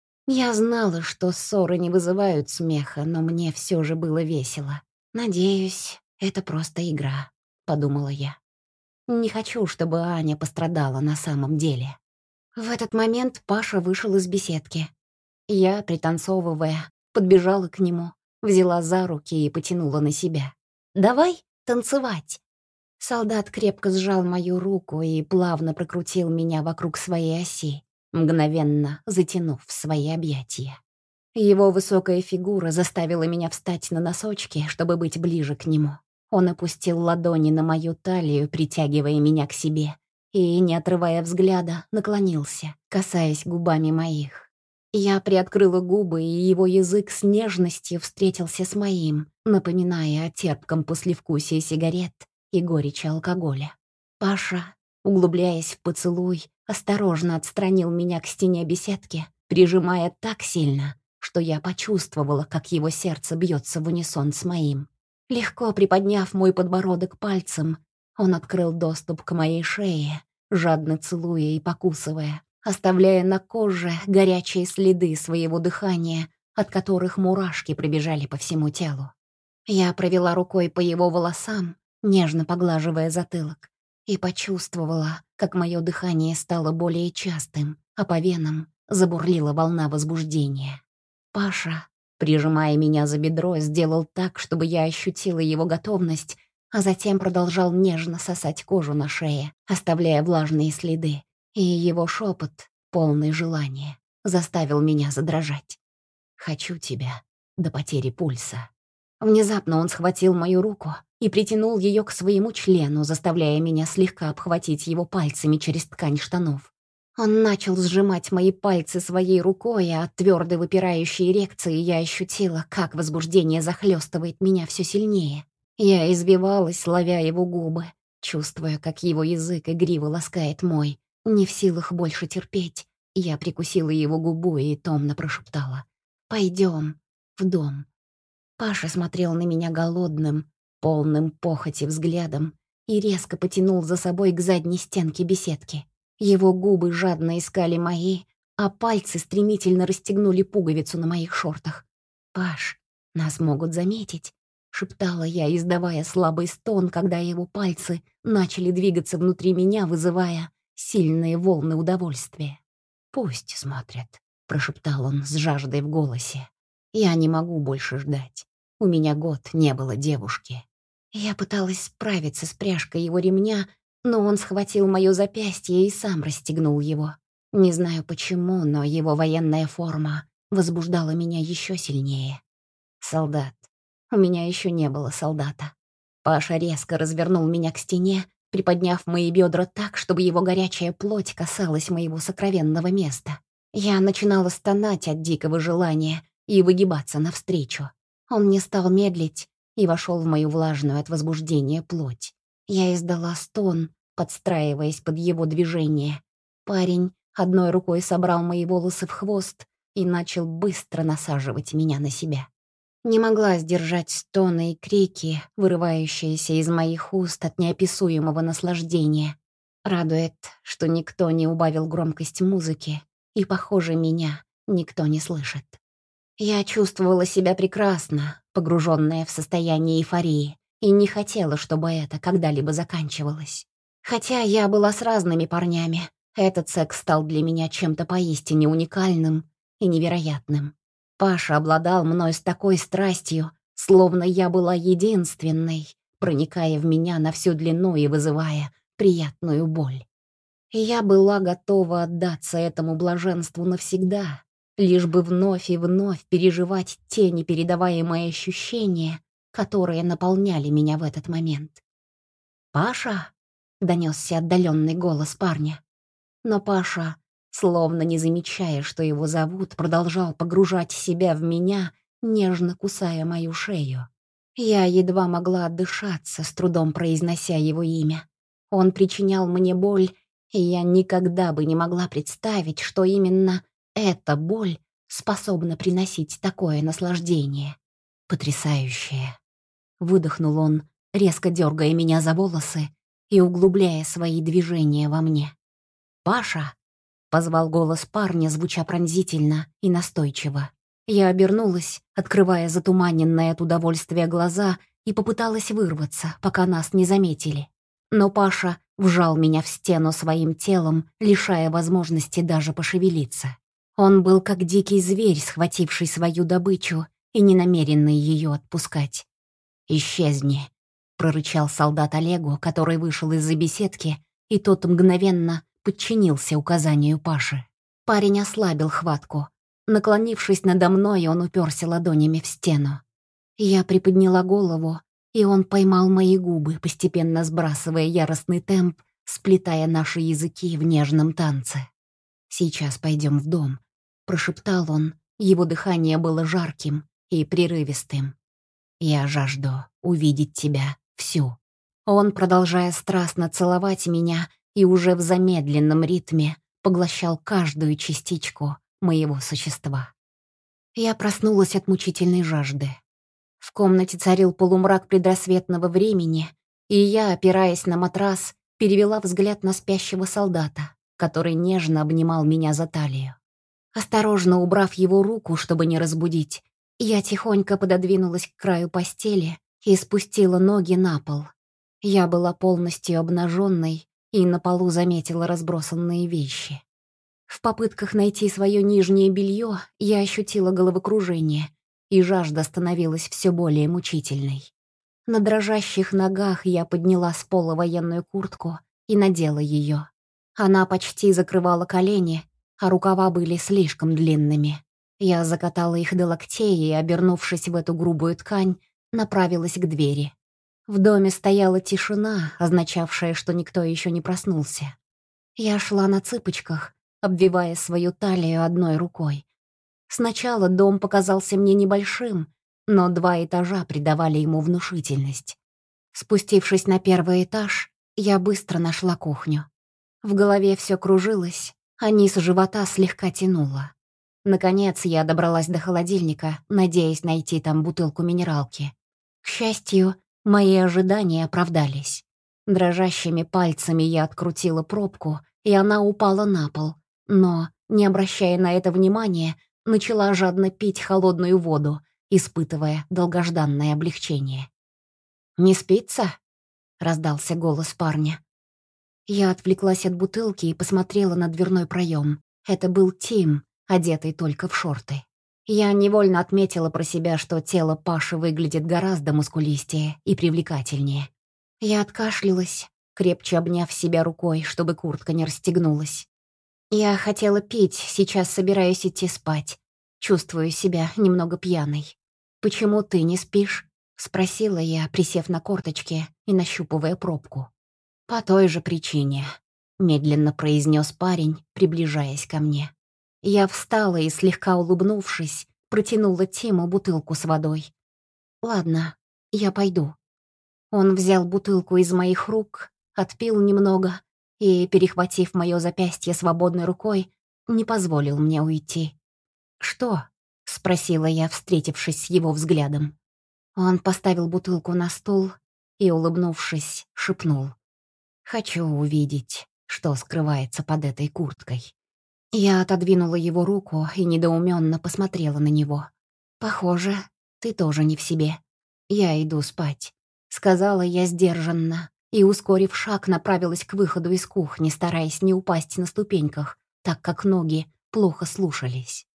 Я знала, что ссоры не вызывают смеха, но мне все же было весело. «Надеюсь, это просто игра», — подумала я. Не хочу, чтобы Аня пострадала на самом деле. В этот момент Паша вышел из беседки. Я, пританцовывая, подбежала к нему, взяла за руки и потянула на себя. «Давай танцевать!» Солдат крепко сжал мою руку и плавно прокрутил меня вокруг своей оси, мгновенно затянув в свои объятия. Его высокая фигура заставила меня встать на носочки, чтобы быть ближе к нему. Он опустил ладони на мою талию, притягивая меня к себе, и, не отрывая взгляда, наклонился, касаясь губами моих. Я приоткрыла губы, и его язык с нежностью встретился с моим, напоминая о терпком послевкусии сигарет и горечи алкоголя. Паша, углубляясь в поцелуй, осторожно отстранил меня к стене беседки, прижимая так сильно, что я почувствовала, как его сердце бьется в унисон с моим. Легко приподняв мой подбородок пальцем, он открыл доступ к моей шее, жадно целуя и покусывая, оставляя на коже горячие следы своего дыхания, от которых мурашки пробежали по всему телу. Я провела рукой по его волосам, нежно поглаживая затылок, и почувствовала, как мое дыхание стало более частым, а по венам забурлила волна возбуждения. Паша, прижимая меня за бедро, сделал так, чтобы я ощутила его готовность, а затем продолжал нежно сосать кожу на шее, оставляя влажные следы, и его шепот, полный желания, заставил меня задрожать. «Хочу тебя до потери пульса». Внезапно он схватил мою руку и притянул ее к своему члену, заставляя меня слегка обхватить его пальцами через ткань штанов. Он начал сжимать мои пальцы своей рукой, а от твердой выпирающей эрекции я ощутила, как возбуждение захлестывает меня все сильнее. Я извивалась, ловя его губы, чувствуя, как его язык игриво ласкает мой. Не в силах больше терпеть, я прикусила его губу и томно прошептала: «Пойдем в дом». Паша смотрел на меня голодным, полным похоти взглядом и резко потянул за собой к задней стенке беседки. Его губы жадно искали мои, а пальцы стремительно расстегнули пуговицу на моих шортах. «Паш, нас могут заметить», — шептала я, издавая слабый стон, когда его пальцы начали двигаться внутри меня, вызывая сильные волны удовольствия. «Пусть смотрят», — прошептал он с жаждой в голосе. «Я не могу больше ждать. У меня год не было девушки». Я пыталась справиться с пряжкой его ремня, но он схватил мое запястье и сам расстегнул его. Не знаю почему, но его военная форма возбуждала меня еще сильнее. Солдат. У меня еще не было солдата. Паша резко развернул меня к стене, приподняв мои бедра так, чтобы его горячая плоть касалась моего сокровенного места. Я начинала стонать от дикого желания и выгибаться навстречу. Он не стал медлить и вошел в мою влажную от возбуждения плоть. Я издала стон, подстраиваясь под его движение. Парень одной рукой собрал мои волосы в хвост и начал быстро насаживать меня на себя. Не могла сдержать стоны и крики, вырывающиеся из моих уст от неописуемого наслаждения. Радует, что никто не убавил громкость музыки, и, похоже, меня никто не слышит. Я чувствовала себя прекрасно, погруженная в состояние эйфории, и не хотела, чтобы это когда-либо заканчивалось. Хотя я была с разными парнями, этот секс стал для меня чем-то поистине уникальным и невероятным. Паша обладал мной с такой страстью, словно я была единственной, проникая в меня на всю длину и вызывая приятную боль. И я была готова отдаться этому блаженству навсегда, лишь бы вновь и вновь переживать те непередаваемые ощущения, которые наполняли меня в этот момент. «Паша?» — донесся отдаленный голос парня. Но Паша, словно не замечая, что его зовут, продолжал погружать себя в меня, нежно кусая мою шею. Я едва могла отдышаться, с трудом произнося его имя. Он причинял мне боль, и я никогда бы не могла представить, что именно эта боль способна приносить такое наслаждение. Потрясающее. Выдохнул он, резко дергая меня за волосы и углубляя свои движения во мне. «Паша!» — позвал голос парня, звуча пронзительно и настойчиво. Я обернулась, открывая затуманенные от удовольствия глаза, и попыталась вырваться, пока нас не заметили. Но Паша вжал меня в стену своим телом, лишая возможности даже пошевелиться. Он был как дикий зверь, схвативший свою добычу и не намеренный ее отпускать. «Исчезни», — прорычал солдат Олегу, который вышел из-за беседки, и тот мгновенно подчинился указанию Паши. Парень ослабил хватку. Наклонившись надо мной, он уперся ладонями в стену. Я приподняла голову, и он поймал мои губы, постепенно сбрасывая яростный темп, сплетая наши языки в нежном танце. «Сейчас пойдем в дом», — прошептал он. Его дыхание было жарким и прерывистым. «Я жажду увидеть тебя всю». Он, продолжая страстно целовать меня и уже в замедленном ритме, поглощал каждую частичку моего существа. Я проснулась от мучительной жажды. В комнате царил полумрак предрассветного времени, и я, опираясь на матрас, перевела взгляд на спящего солдата, который нежно обнимал меня за талию. Осторожно убрав его руку, чтобы не разбудить, я тихонько пододвинулась к краю постели и спустила ноги на пол. Я была полностью обнаженной и на полу заметила разбросанные вещи. В попытках найти свое нижнее белье я ощутила головокружение, и жажда становилась все более мучительной. На дрожащих ногах я подняла с пола военную куртку и надела ее. Она почти закрывала колени, а рукава были слишком длинными. Я закатала их до локтей и, обернувшись в эту грубую ткань, направилась к двери. В доме стояла тишина, означавшая, что никто еще не проснулся. Я шла на цыпочках, обвивая свою талию одной рукой. Сначала дом показался мне небольшим, но два этажа придавали ему внушительность. Спустившись на первый этаж, я быстро нашла кухню. В голове все кружилось, а низ живота слегка тянуло. Наконец я добралась до холодильника, надеясь найти там бутылку минералки. К счастью, мои ожидания оправдались. Дрожащими пальцами я открутила пробку, и она упала на пол, но, не обращая на это внимания, начала жадно пить холодную воду, испытывая долгожданное облегчение. «Не спится?» — раздался голос парня. Я отвлеклась от бутылки и посмотрела на дверной проем. Это был Тим, одетый только в шорты. Я невольно отметила про себя, что тело Паши выглядит гораздо мускулистее и привлекательнее. Я откашлялась, крепче обняв себя рукой, чтобы куртка не расстегнулась. «Я хотела пить, сейчас собираюсь идти спать. Чувствую себя немного пьяной. Почему ты не спишь?» — спросила я, присев на корточки и нащупывая пробку. «По той же причине», — медленно произнес парень, приближаясь ко мне. Я встала и, слегка улыбнувшись, протянула Тиму бутылку с водой. «Ладно, я пойду». Он взял бутылку из моих рук, отпил немного и, перехватив мое запястье свободной рукой, не позволил мне уйти. «Что?» — спросила я, встретившись с его взглядом. Он поставил бутылку на стол и, улыбнувшись, шепнул: «Хочу увидеть, что скрывается под этой курткой». Я отодвинула его руку и недоуменно посмотрела на него. «Похоже, ты тоже не в себе. Я иду спать», — сказала я сдержанно и, ускорив шаг, направилась к выходу из кухни, стараясь не упасть на ступеньках, так как ноги плохо слушались.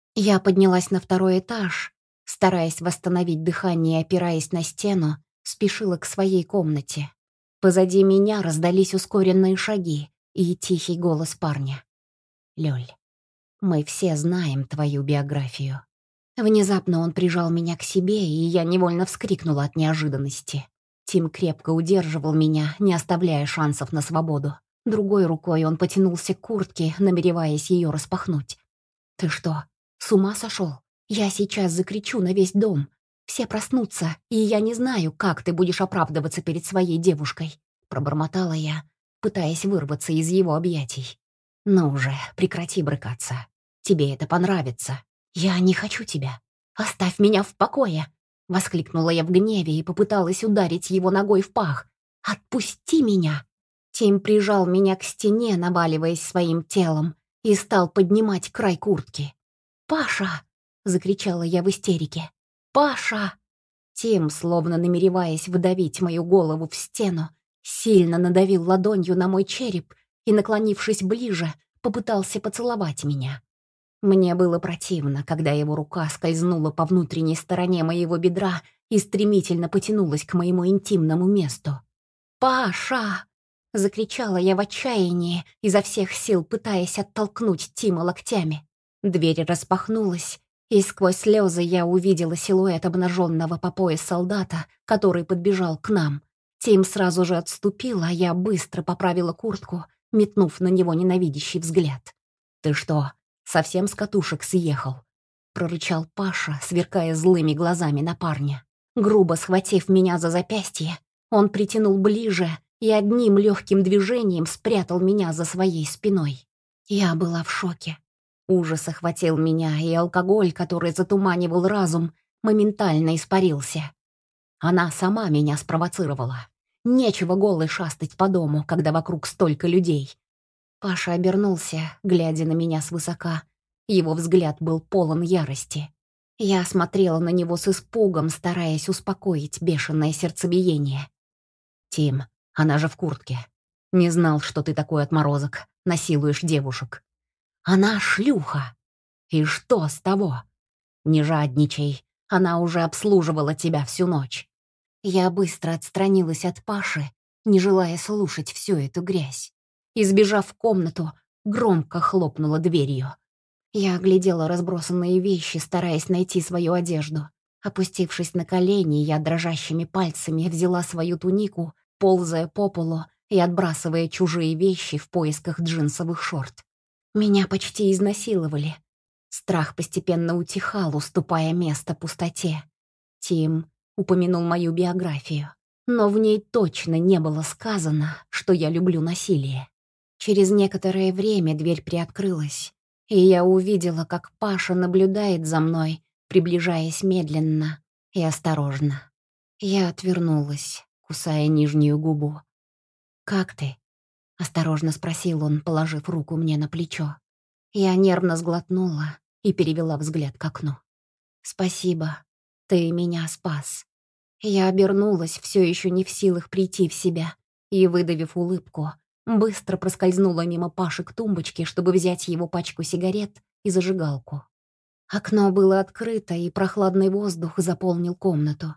Я поднялась на второй этаж, стараясь восстановить дыхание и, опираясь на стену, спешила к своей комнате. Позади меня раздались ускоренные шаги и тихий голос парня. «Лёль, мы все знаем твою биографию». Внезапно он прижал меня к себе, и я невольно вскрикнула от неожиданности. Тим крепко удерживал меня, не оставляя шансов на свободу. Другой рукой он потянулся к куртке, намереваясь ее распахнуть. «Ты что, с ума сошел? Я сейчас закричу на весь дом. Все проснутся, и я не знаю, как ты будешь оправдываться перед своей девушкой», — пробормотала я, пытаясь вырваться из его объятий. «Ну уже, прекрати брыкаться. Тебе это понравится. Я не хочу тебя. Оставь меня в покое!» — воскликнула я в гневе и попыталась ударить его ногой в пах. «Отпусти меня!» Тим прижал меня к стене, наваливаясь своим телом, и стал поднимать край куртки. «Паша!» — закричала я в истерике. «Паша!» Тим, словно намереваясь выдавить мою голову в стену, сильно надавил ладонью на мой череп и, наклонившись ближе, попытался поцеловать меня. Мне было противно, когда его рука скользнула по внутренней стороне моего бедра и стремительно потянулась к моему интимному месту. «Паша!» — закричала я в отчаянии, изо всех сил пытаясь оттолкнуть Тима локтями. Дверь распахнулась, и сквозь слезы я увидела силуэт обнаженного по пояс солдата, который подбежал к нам. Тим сразу же отступил, а я быстро поправила куртку, метнув на него ненавидящий взгляд. «Ты что, совсем с катушек съехал?» — прорычал Паша, сверкая злыми глазами на парня. Грубо схватив меня за запястье, он притянул ближе и одним легким движением спрятал меня за своей спиной. Я была в шоке. Ужас охватил меня, и алкоголь, который затуманивал разум, моментально испарился. Она сама меня спровоцировала. Нечего голой шастать по дому, когда вокруг столько людей. Паша обернулся, глядя на меня свысока. Его взгляд был полон ярости. Я смотрела на него с испугом, стараясь успокоить бешеное сердцебиение. «Тим, она же в куртке. Не знал, что ты такой отморозок, насилуешь девушек. Она шлюха. И что с того? Не жадничай, она уже обслуживала тебя всю ночь». Я быстро отстранилась от Паши, не желая слушать всю эту грязь. Избежав в комнату, громко хлопнула дверью. Я оглядела разбросанные вещи, стараясь найти свою одежду. Опустившись на колени, я дрожащими пальцами взяла свою тунику, ползая по полу и отбрасывая чужие вещи в поисках джинсовых шорт. Меня почти изнасиловали. Страх постепенно утихал, уступая место пустоте. Тим упомянул мою биографию, но в ней точно не было сказано, что я люблю насилие. Через некоторое время дверь приоткрылась, и я увидела, как Паша наблюдает за мной, приближаясь медленно и осторожно. Я отвернулась, кусая нижнюю губу. «Как ты?» — осторожно спросил он, положив руку мне на плечо. Я нервно сглотнула и перевела взгляд к окну. «Спасибо, ты меня спас». Я обернулась, все еще не в силах прийти в себя, и, выдавив улыбку, быстро проскользнула мимо Паши к тумбочке, чтобы взять его пачку сигарет и зажигалку. Окно было открыто, и прохладный воздух заполнил комнату.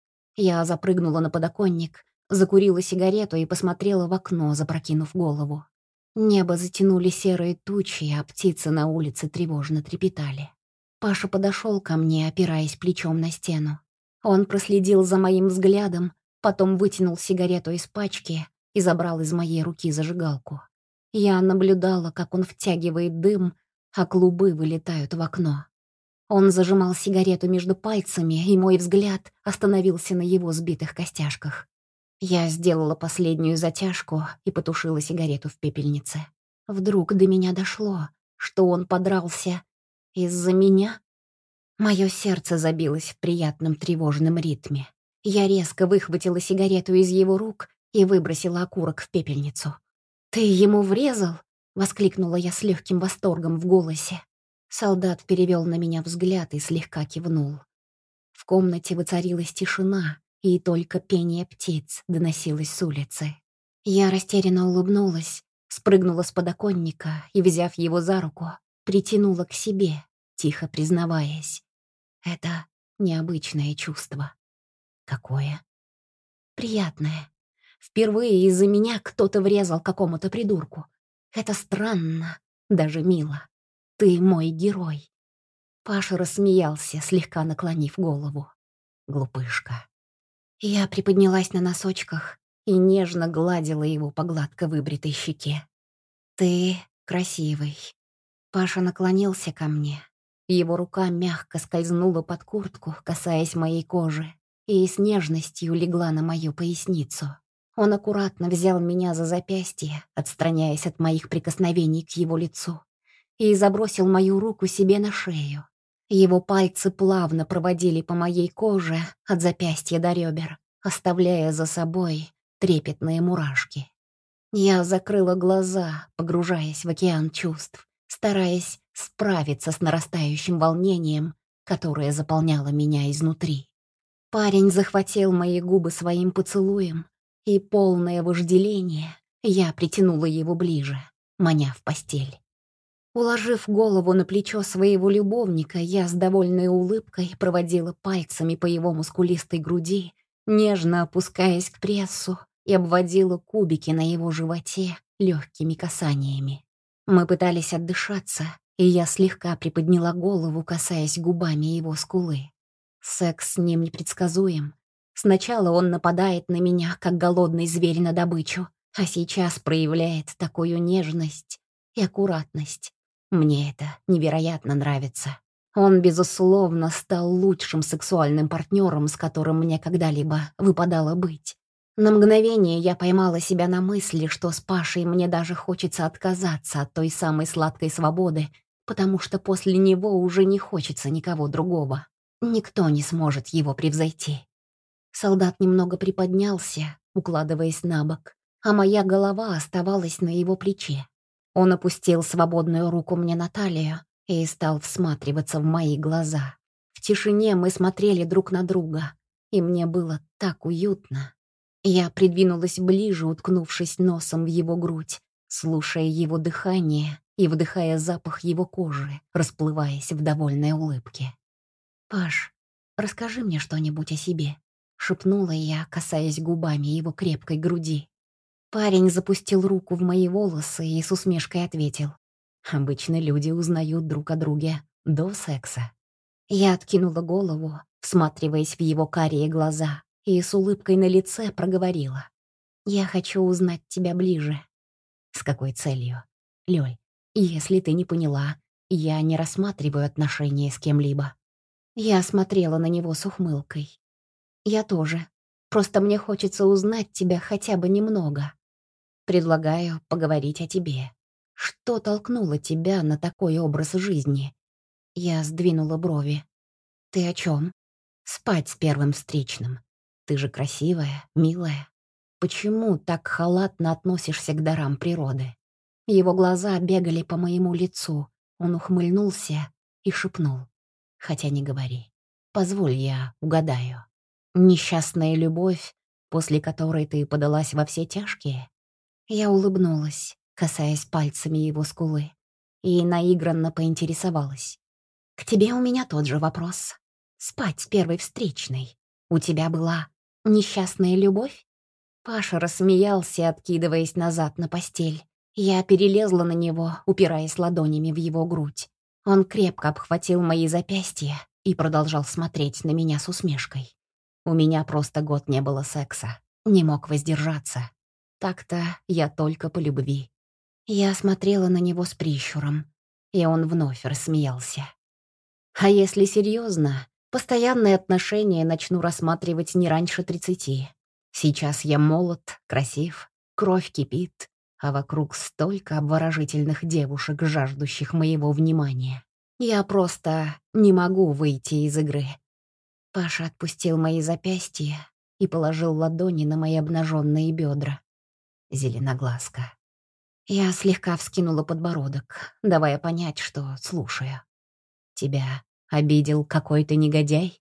Я запрыгнула на подоконник, закурила сигарету и посмотрела в окно, запрокинув голову. Небо затянули серые тучи, а птицы на улице тревожно трепетали. Паша подошел ко мне, опираясь плечом на стену. Он проследил за моим взглядом, потом вытянул сигарету из пачки и забрал из моей руки зажигалку. Я наблюдала, как он втягивает дым, а клубы вылетают в окно. Он зажимал сигарету между пальцами, и мой взгляд остановился на его сбитых костяшках. Я сделала последнюю затяжку и потушила сигарету в пепельнице. Вдруг до меня дошло, что он подрался из-за меня. Мое сердце забилось в приятном тревожном ритме. Я резко выхватила сигарету из его рук и выбросила окурок в пепельницу. «Ты ему врезал?» — воскликнула я с легким восторгом в голосе. Солдат перевел на меня взгляд и слегка кивнул. В комнате воцарилась тишина, и только пение птиц доносилось с улицы. Я растерянно улыбнулась, спрыгнула с подоконника и, взяв его за руку, притянула к себе, тихо признаваясь. Это необычное чувство. Какое? Приятное. Впервые из-за меня кто-то врезал какому-то придурку. Это странно, даже мило. Ты мой герой. Паша рассмеялся, слегка наклонив голову. Глупышка. Я приподнялась на носочках и нежно гладила его по гладко выбритой щеке. «Ты красивый». Паша наклонился ко мне. Его рука мягко скользнула под куртку, касаясь моей кожи, и с нежностью легла на мою поясницу. Он аккуратно взял меня за запястье, отстраняясь от моих прикосновений к его лицу, и забросил мою руку себе на шею. Его пальцы плавно проводили по моей коже от запястья до ребер, оставляя за собой трепетные мурашки. Я закрыла глаза, погружаясь в океан чувств, стараясь справиться с нарастающим волнением, которое заполняло меня изнутри. Парень захватил мои губы своим поцелуем, и, полное вожделение, я притянула его ближе, маня в постель. Уложив голову на плечо своего любовника, я с довольной улыбкой проводила пальцами по его мускулистой груди, нежно опускаясь к прессу, и обводила кубики на его животе легкими касаниями. Мы пытались отдышаться, и я слегка приподняла голову, касаясь губами его скулы. Секс с ним непредсказуем. Сначала он нападает на меня, как голодный зверь на добычу, а сейчас проявляет такую нежность и аккуратность. Мне это невероятно нравится. Он, безусловно, стал лучшим сексуальным партнером, с которым мне когда-либо выпадало быть. На мгновение я поймала себя на мысли, что с Пашей мне даже хочется отказаться от той самой сладкой свободы, потому что после него уже не хочется никого другого. Никто не сможет его превзойти. Солдат немного приподнялся, укладываясь на бок, а моя голова оставалась на его плече. Он опустил свободную руку мне на талию и стал всматриваться в мои глаза. В тишине мы смотрели друг на друга, и мне было так уютно. Я придвинулась ближе, уткнувшись носом в его грудь, слушая его дыхание и вдыхая запах его кожи, расплываясь в довольной улыбке. «Паш, расскажи мне что-нибудь о себе», — шепнула я, касаясь губами его крепкой груди. Парень запустил руку в мои волосы и с усмешкой ответил. «Обычно люди узнают друг о друге до секса». Я откинула голову, всматриваясь в его карие глаза, и с улыбкой на лице проговорила. «Я хочу узнать тебя ближе». «С какой целью?» «Лёль, если ты не поняла, я не рассматриваю отношения с кем-либо». Я смотрела на него с ухмылкой. «Я тоже. Просто мне хочется узнать тебя хотя бы немного. Предлагаю поговорить о тебе. Что толкнуло тебя на такой образ жизни?» Я сдвинула брови. «Ты о чем? Спать с первым встречным. Ты же красивая, милая. Почему так халатно относишься к дарам природы?» Его глаза бегали по моему лицу. Он ухмыльнулся и шепнул. «Хотя не говори. Позволь, я угадаю. Несчастная любовь, после которой ты подалась во все тяжкие?» Я улыбнулась, касаясь пальцами его скулы, и наигранно поинтересовалась. «К тебе у меня тот же вопрос. Спать с первой встречной. У тебя была несчастная любовь?» Паша рассмеялся, откидываясь назад на постель. Я перелезла на него, упираясь ладонями в его грудь. Он крепко обхватил мои запястья и продолжал смотреть на меня с усмешкой. У меня просто год не было секса. Не мог воздержаться. Так-то я только по любви. Я смотрела на него с прищуром, и он вновь рассмеялся. А если серьезно, постоянные отношения начну рассматривать не раньше тридцати. Сейчас я молод, красив, кровь кипит, а вокруг столько обворожительных девушек, жаждущих моего внимания. Я просто не могу выйти из игры. Паша отпустил мои запястья и положил ладони на мои обнаженные бедра. Зеленоглазка. Я слегка вскинула подбородок, давая понять, что слушаю. «Тебя обидел какой-то негодяй?»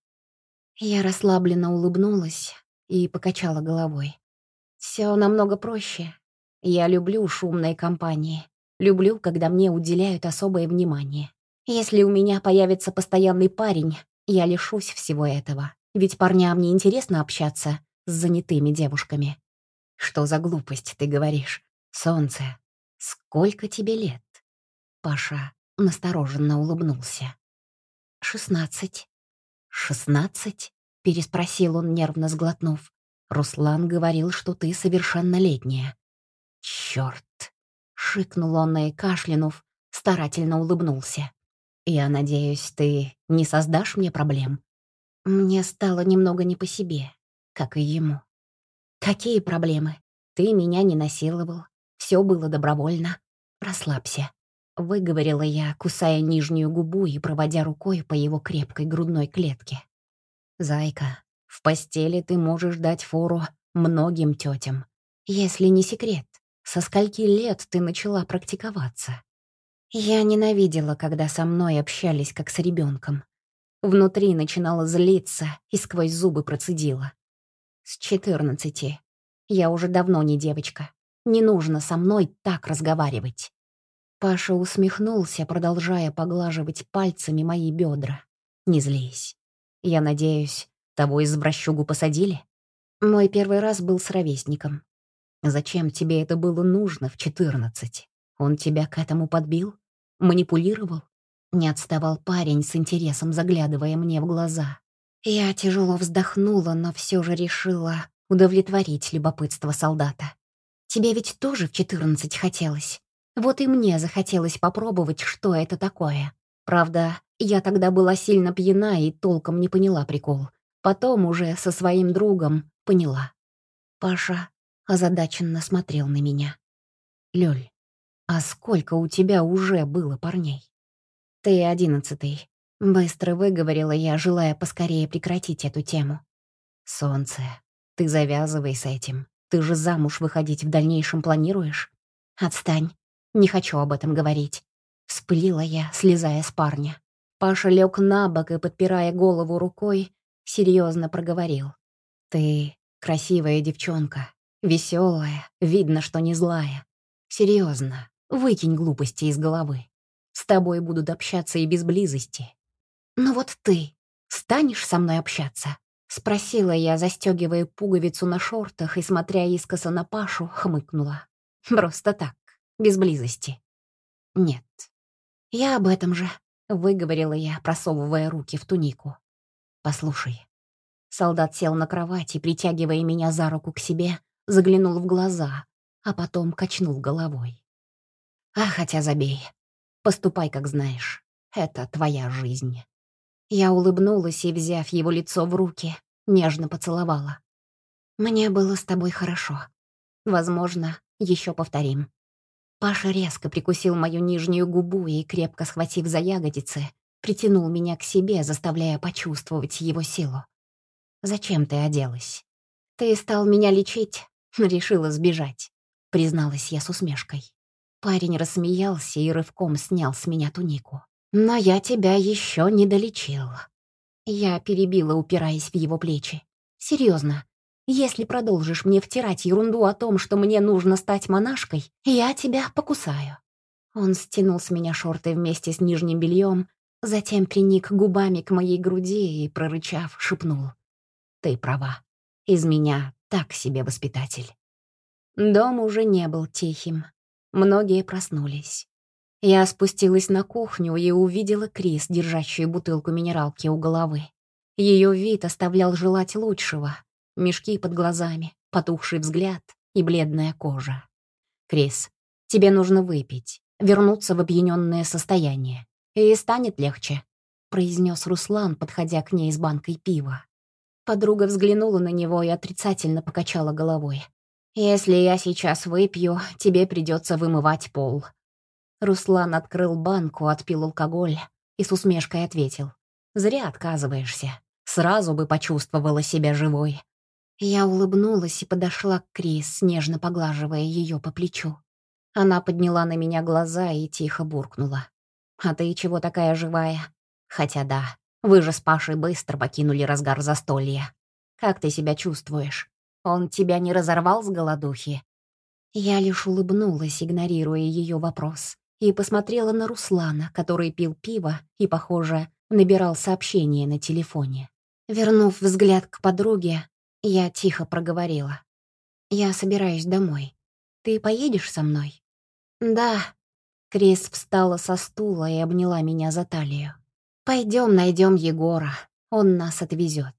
Я расслабленно улыбнулась и покачала головой. «Все намного проще. Я люблю шумные компании. Люблю, когда мне уделяют особое внимание. Если у меня появится постоянный парень, я лишусь всего этого. Ведь парням не интересно общаться с занятыми девушками». «Что за глупость ты говоришь? Солнце, сколько тебе лет?» Паша настороженно улыбнулся. «Шестнадцать». «Шестнадцать?» — переспросил он, нервно сглотнув. «Руслан говорил, что ты совершеннолетняя». «Чёрт!» — шикнул он и, кашлянув, старательно улыбнулся. «Я надеюсь, ты не создашь мне проблем?» Мне стало немного не по себе, как и ему. «Какие проблемы? Ты меня не насиловал. Все было добровольно. Расслабься», — выговорила я, кусая нижнюю губу и проводя рукой по его крепкой грудной клетке. «Зайка, в постели ты можешь дать фору многим тетям. Если не секрет, со скольки лет ты начала практиковаться?» Я ненавидела, когда со мной общались как с ребенком. Внутри начинала злиться и сквозь зубы процедила. «С четырнадцати. Я уже давно не девочка. Не нужно со мной так разговаривать». Паша усмехнулся, продолжая поглаживать пальцами мои бедра. «Не злись. Я надеюсь, того извращугу посадили?» Мой первый раз был с ровесником. «Зачем тебе это было нужно в четырнадцать? Он тебя к этому подбил? Манипулировал?» Не отставал парень с интересом, заглядывая мне в глаза. Я тяжело вздохнула, но все же решила удовлетворить любопытство солдата. «Тебе ведь тоже в четырнадцать хотелось? Вот и мне захотелось попробовать, что это такое. Правда, я тогда была сильно пьяна и толком не поняла прикол. Потом уже со своим другом поняла». Паша озадаченно смотрел на меня. «Лёль, а сколько у тебя уже было парней?» «Ты одиннадцатый», — быстро выговорила я, желая поскорее прекратить эту тему. «Солнце, ты завязывай с этим. Ты же замуж выходить в дальнейшем планируешь?» «Отстань. Не хочу об этом говорить», — вспылила я, слезая с парня. Паша лег на бок и, подпирая голову рукой, серьезно проговорил. «Ты Красивая девчонка, веселая, видно, что не злая. Серьезно, выкинь глупости из головы. С тобой будут общаться и без близости. Ну вот ты станешь со мной общаться? Спросила я, застегивая пуговицу на шортах и, смотря искоса на Пашу, хмыкнула. Просто так, без близости. Нет. Я об этом же, выговорила я, просовывая руки в тунику. Послушай. Солдат сел на кровати, притягивая меня за руку к себе, заглянул в глаза, а потом качнул головой. А хотя забей. Поступай, как знаешь. Это твоя жизнь. Я улыбнулась и, взяв его лицо в руки, нежно поцеловала. Мне было с тобой хорошо. Возможно, еще повторим. Паша резко прикусил мою нижнюю губу и, крепко схватив за ягодицы, притянул меня к себе, заставляя почувствовать его силу. «Зачем ты оделась? Ты стал меня лечить, решила сбежать», — призналась я с усмешкой. Парень рассмеялся и рывком снял с меня тунику. «Но я тебя еще не долечил». Я перебила, упираясь в его плечи. «Серьезно, если продолжишь мне втирать ерунду о том, что мне нужно стать монашкой, я тебя покусаю». Он стянул с меня шорты вместе с нижним бельем, затем приник губами к моей груди и, прорычав, шепнул. «Ты права. Из меня так себе воспитатель». Дом уже не был тихим. Многие проснулись. Я спустилась на кухню и увидела Крис, держащую бутылку минералки у головы. Ее вид оставлял желать лучшего. Мешки под глазами, потухший взгляд и бледная кожа. «Крис, тебе нужно выпить, вернуться в опьяненное состояние. И станет легче», — произнес Руслан, подходя к ней с банкой пива. Подруга взглянула на него и отрицательно покачала головой. «Если я сейчас выпью, тебе придется вымывать пол». Руслан открыл банку, отпил алкоголь и с усмешкой ответил. «Зря отказываешься. Сразу бы почувствовала себя живой». Я улыбнулась и подошла к Крис, нежно поглаживая ее по плечу. Она подняла на меня глаза и тихо буркнула. «А ты чего такая живая? Хотя да, вы же с Пашей быстро покинули разгар застолья. Как ты себя чувствуешь? Он тебя не разорвал с голодухи?» Я лишь улыбнулась, игнорируя ее вопрос, и посмотрела на Руслана, который пил пиво и, похоже, набирал сообщение на телефоне. Вернув взгляд к подруге, я тихо проговорила. «Я собираюсь домой. Ты поедешь со мной?» «Да». Крис встала со стула и обняла меня за талию. «Пойдем найдем Егора. Он нас отвезет».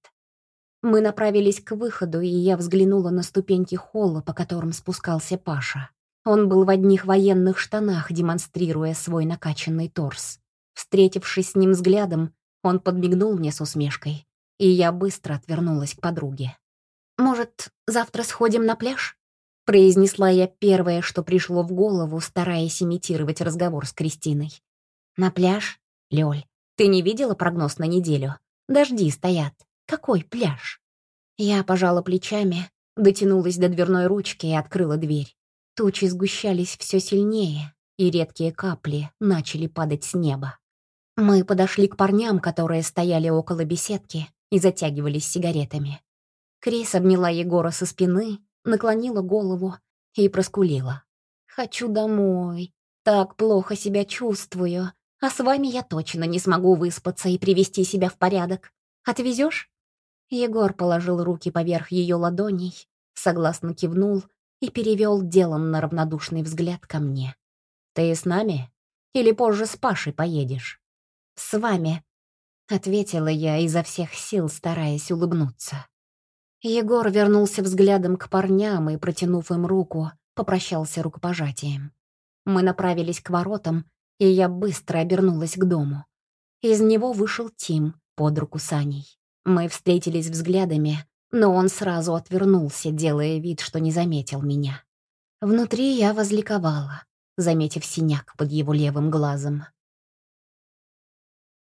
Мы направились к выходу, и я взглянула на ступеньки холла, по которым спускался Паша. Он был в одних военных штанах, демонстрируя свой накачанный торс. Встретившись с ним взглядом, он подмигнул мне с усмешкой, и я быстро отвернулась к подруге. «Может, завтра сходим на пляж?» — произнесла я первое, что пришло в голову, стараясь имитировать разговор с Кристиной. «На пляж? Лёль, ты не видела прогноз на неделю? Дожди стоят. Какой пляж?» Я пожала плечами, дотянулась до дверной ручки и открыла дверь. Тучи сгущались все сильнее, и редкие капли начали падать с неба. Мы подошли к парням, которые стояли около беседки и затягивались сигаретами. Крис обняла Егора со спины, наклонила голову и проскулила. «Хочу домой. Так плохо себя чувствую. А с вами я точно не смогу выспаться и привести себя в порядок. Отвезешь?» Егор положил руки поверх ее ладоней, согласно кивнул и перевел деланно равнодушный взгляд ко мне. «Ты с нами? Или позже с Пашей поедешь?» «С вами», — ответила я изо всех сил, стараясь улыбнуться. Егор вернулся взглядом к парням и, протянув им руку, попрощался рукопожатием. Мы направились к воротам, и я быстро обернулась к дому. Из него вышел Тим под руку с Аней. Мы встретились взглядами, но он сразу отвернулся, делая вид, что не заметил меня. Внутри я возликовала, заметив синяк под его левым глазом.